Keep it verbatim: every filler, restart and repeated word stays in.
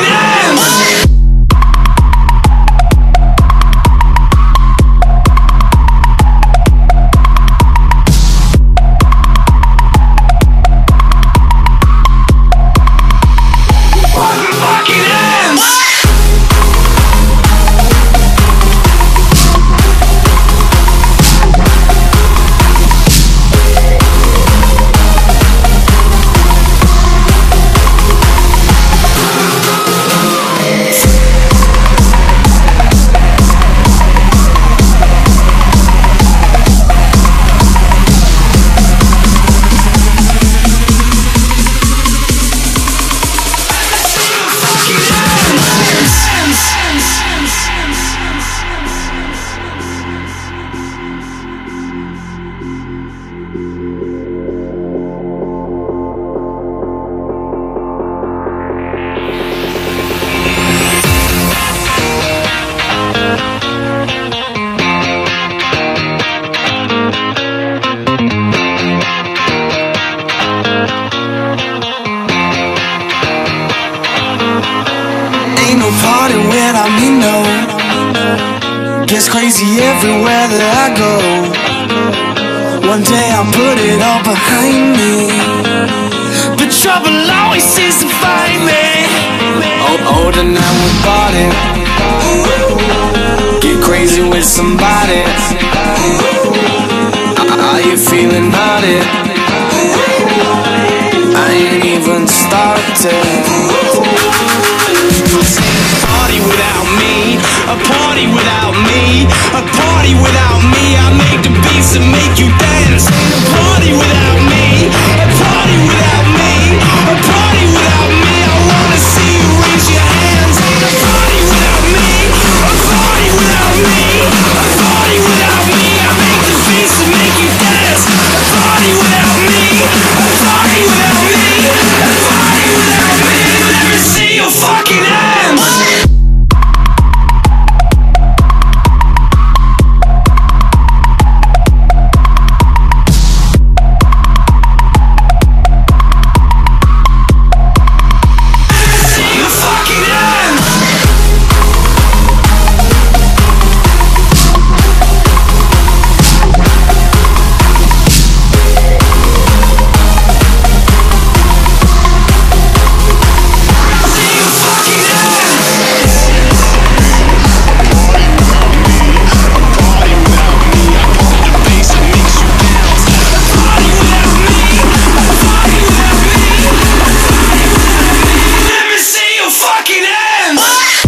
hands. Ain't no party without me, no. Gets crazy everywhere that I go. One day I'll put it all behind me, but trouble always seems to find me. Oh, oh, tonight we party. Get crazy with somebody. Are you feeling naughty? I ain't even started. Party without me, a party without me, a party without me. I make the beats that make you dance. A party without me, a party without me, a party without me. I wanna see you raise your hands. A party without me, a party without me, a party without me. I make the beats that make you dance. A party without me, a party without me, a party without me. Let me see your fucking hands. Fucking hands!